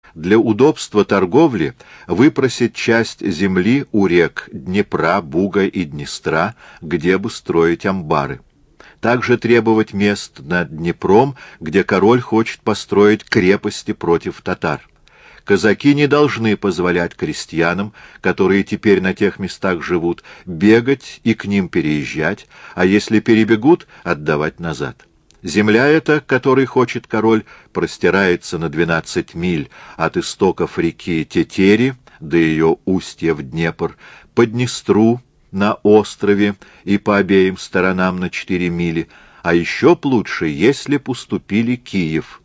для удобства торговли выпросить часть земли у рек Днепра, Буга и Днестра, где бы строить амбары. Также требовать мест над Днепром, где король хочет построить крепости против татар. Казаки не должны позволять крестьянам, которые теперь на тех местах живут, бегать и к ним переезжать, а если перебегут, отдавать назад. Земля эта, которой хочет король, простирается на 12 миль от истоков реки Тетери до ее устья в Днепр, по Днестру на острове и по обеим сторонам на 4 мили, а еще б лучше, если б уступили Киев.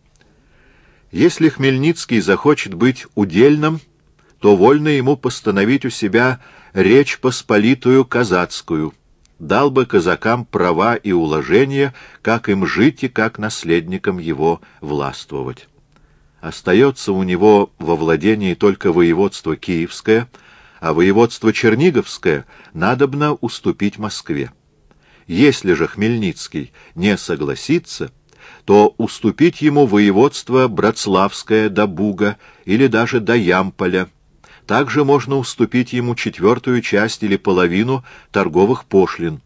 Если Хмельницкий захочет быть удельным, то вольно ему постановить у себя Речь Посполитую казацкую, дал бы казакам права и уложения, как им жить и как наследникам его властвовать. Остается у него во владении только воеводство Киевское, а воеводство Черниговское надобно уступить Москве. Если же Хмельницкий не согласится, то уступить ему воеводство Братславское до Буга или даже до Ямполя. Также можно уступить ему 4-ю часть или половину торговых пошлин.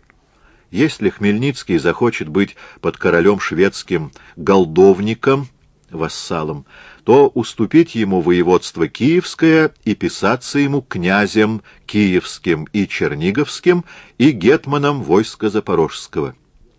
Если Хмельницкий захочет быть под королем шведским голдовником, вассалом, то уступить ему воеводство Киевское и писаться ему князем Киевским и Черниговским и гетманом войска Запорожского.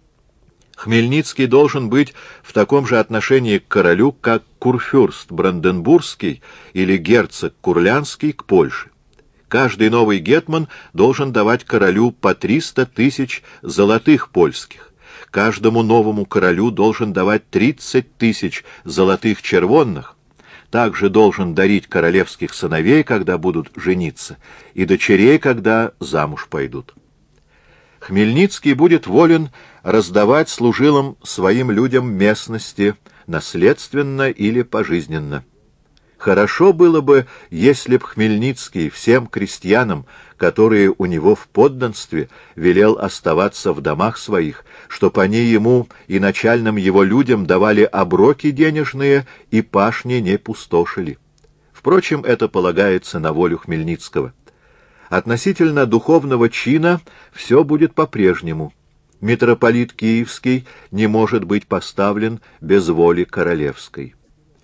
Хмельницкий должен быть в таком же отношении к королю, как курфюрст Бранденбургский или герцог Курлянский к Польше. Каждый новый гетман должен давать королю по 300 тысяч золотых польских. Каждому новому королю должен давать 30 тысяч золотых червонных. Также должен дарить королевских сыновей, когда будут жениться, и дочерей, когда замуж пойдут. Хмельницкий будет волен раздавать служилым своим людям местности, наследственно или пожизненно. Хорошо было бы, если б Хмельницкий всем крестьянам, которые у него в подданстве, велел оставаться в домах своих, чтоб они ему и начальным его людям давали оброки денежные и пашни не пустошили. Впрочем, это полагается на волю Хмельницкого. Относительно духовного чина все будет по-прежнему. Митрополит Киевский не может быть поставлен без воли королевской.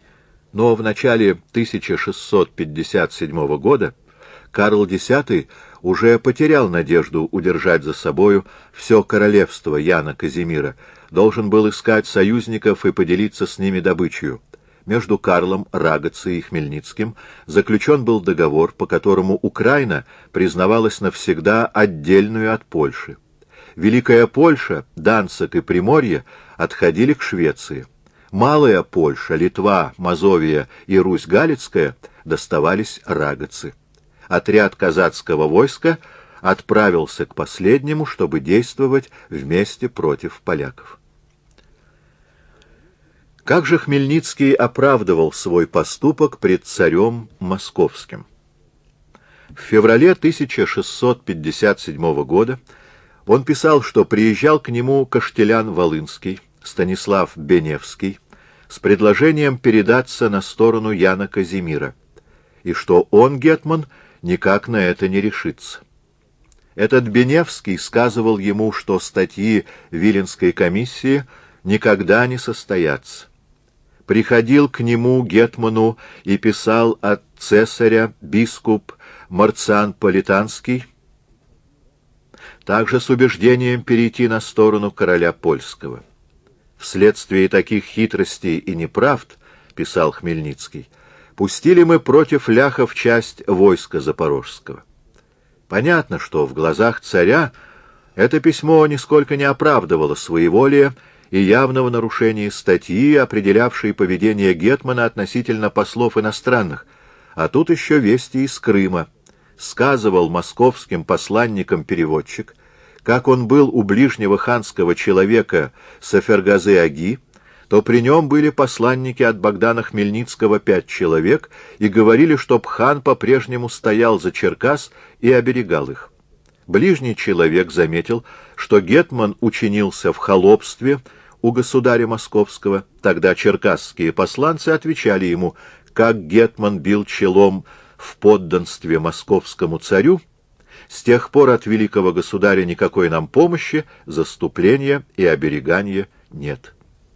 Но в начале 1657 года Карл X уже потерял надежду удержать за собою все королевство Яна Казимира, должен был искать союзников и поделиться с ними добычей. Между Карлом, Рагоцей и Хмельницким заключен был договор, по которому Украина признавалась навсегда отдельную от Польши. Великая Польша, Данциг и Приморье отходили к Швеции. Малая Польша, Литва, Мазовия и Русь-Галицкая доставались Рагоцы. Отряд казацкого войска отправился к последнему, чтобы действовать вместе против поляков. Как же Хмельницкий оправдывал свой поступок пред царем московским? В феврале 1657 года он писал, что приезжал к нему Каштелян Волынский, Станислав Беневский, с предложением передаться на сторону Яна Казимира, и что он, гетман, никак на это не решится. Этот Беневский сказывал ему, что статьи Виленской комиссии никогда не состоятся. Приходил к нему, гетману, и писал от цесаря бискуп Марциан Политанский, также с убеждением перейти на сторону короля польского. Вследствие таких хитростей и неправд, писал Хмельницкий, пустили мы против ляхов часть войска запорожского. Понятно, что в глазах царя это письмо нисколько не оправдывало своеволия и явного нарушения статьи, определявшей поведение гетмана относительно послов иностранных, а тут еще вести из Крыма. Сказывал московским посланникам переводчик, как он был у ближнего ханского человека Сафергазе-аги, то при нем были посланники от Богдана Хмельницкого 5 человек и говорили, чтоб хан по-прежнему стоял за Черкас и оберегал их. Ближний человек заметил, что гетман учинился в холопстве, у государя московского. Тогда черкасские посланцы отвечали ему: как гетман бил челом в подданстве московскому царю, с тех пор от великого государя никакой нам помощи, заступления и оберегания нет.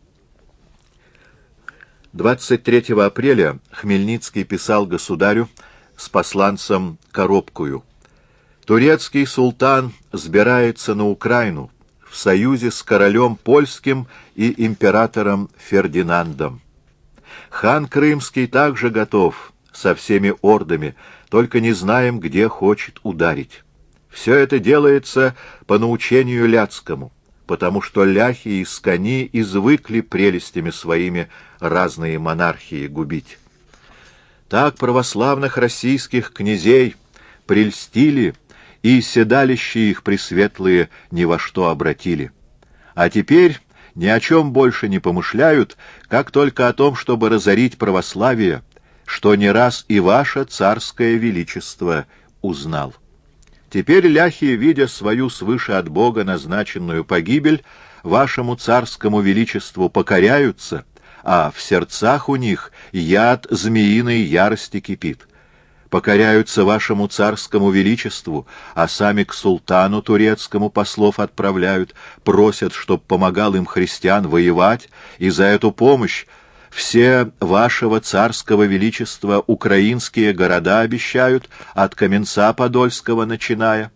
23 апреля Хмельницкий писал государю с посланцем Коробкою: «Турецкий султан сбирается на Украину в союзе с королем польским и императором Фердинандом. Хан Крымский также готов со всеми ордами, только не знаем, где хочет ударить. Все это делается по научению ляцкому, потому что ляхи и скани извыкли прелестями своими разные монархии губить. Так православных российских князей прельстили, и седалища их пресветлые ни во что обратили. А теперь ни о чем больше не помышляют, как только о том, чтобы разорить православие, что не раз и ваше царское величество узнал. Теперь ляхи, видя свою свыше от Бога назначенную погибель, вашему царскому величеству покоряются, а в сердцах у них яд змеиной ярости кипит. Покоряются вашему царскому величеству, а сами к султану турецкому послов отправляют, просят, чтоб помогал им христиан воевать, и за эту помощь все вашего царского величества украинские города обещают, от Каменца Подольского начиная.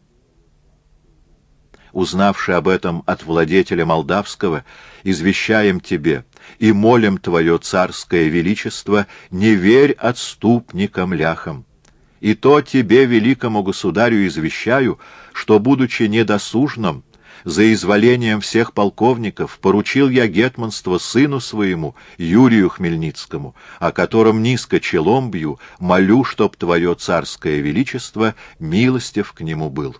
Узнавши об этом от владетеля молдавского, извещаем тебе и молим твое царское величество, не верь отступникам-ляхам. И то тебе, великому государю, извещаю, что, будучи недосужным, за изволением всех полковников поручил я гетманство сыну своему, Юрию Хмельницкому, о котором низко челом бью, молю, чтоб твое царское величество милостив к нему был».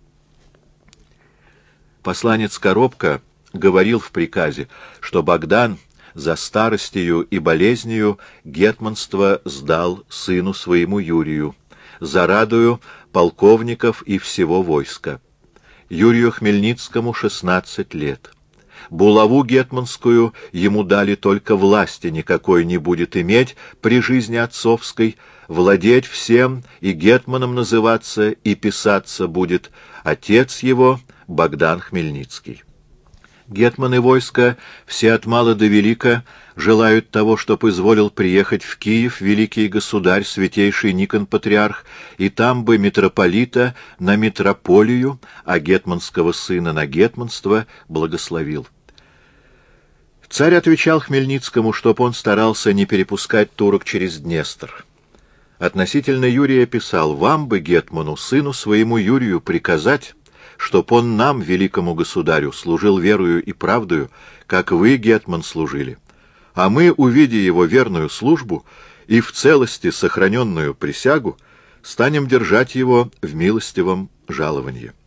Посланец Коробка говорил в приказе, что Богдан за старостью и болезнью гетманство сдал сыну своему Юрию, за радою полковников и всего войска. Юрию Хмельницкому 16 лет. Булаву гетманскую ему дали, только власти никакой не будет иметь при жизни отцовской, владеть всем и гетманом называться, и писаться будет отец его Богдан Хмельницкий. Гетманы войска все от мала до велика желают того, чтоб изволил приехать в Киев великий государь, святейший Никон Патриарх, и там бы митрополита на митрополию, а гетманского сына на гетманство благословил. Царь отвечал Хмельницкому, чтоб он старался не перепускать турок через Днестр. Относительно Юрия писал: «Вам бы, гетману, сыну своему Юрию, приказать, чтоб он нам, великому государю, служил верою и правдою, как вы, гетман, служили. А мы, увидя его верную службу и в целости сохраненную присягу, станем держать его в милостивом жаловании».